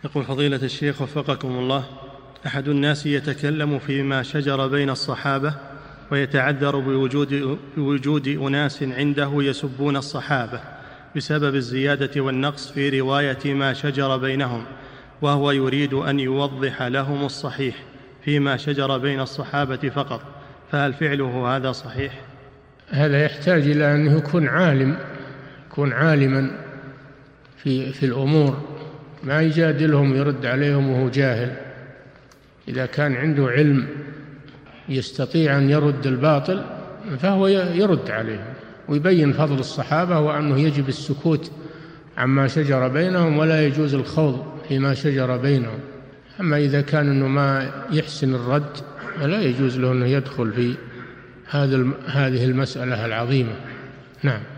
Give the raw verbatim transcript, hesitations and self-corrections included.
يقول فضيلة الشيخ وفقكم الله: أحد الناس يتكلم فيما شجر بين الصحابة ويتعذر بوجود, بوجود أناس عنده يسبون الصحابة بسبب الزيادة والنقص في رواية ما شجر بينهم، وهو يريد أن يوضح لهم الصحيح فيما شجر بين الصحابة فقط، فهل فعله هذا صحيح؟ هذا يحتاج إلى أن يكون عالم يكون عالما في, في الأمور، ما يجادلهم ويرد عليهم وهو جاهل. إذا كان عنده علم يستطيع أن يرد الباطل فهو يرد عليهم ويبين فضل الصحابة وأنه يجب السكوت عما شجر بينهم ولا يجوز الخوض فيما شجر بينهم. أما إذا كان أنه ما يحسن الرد فلا يجوز له أنه يدخل في هذه المسألة العظيمة. نعم.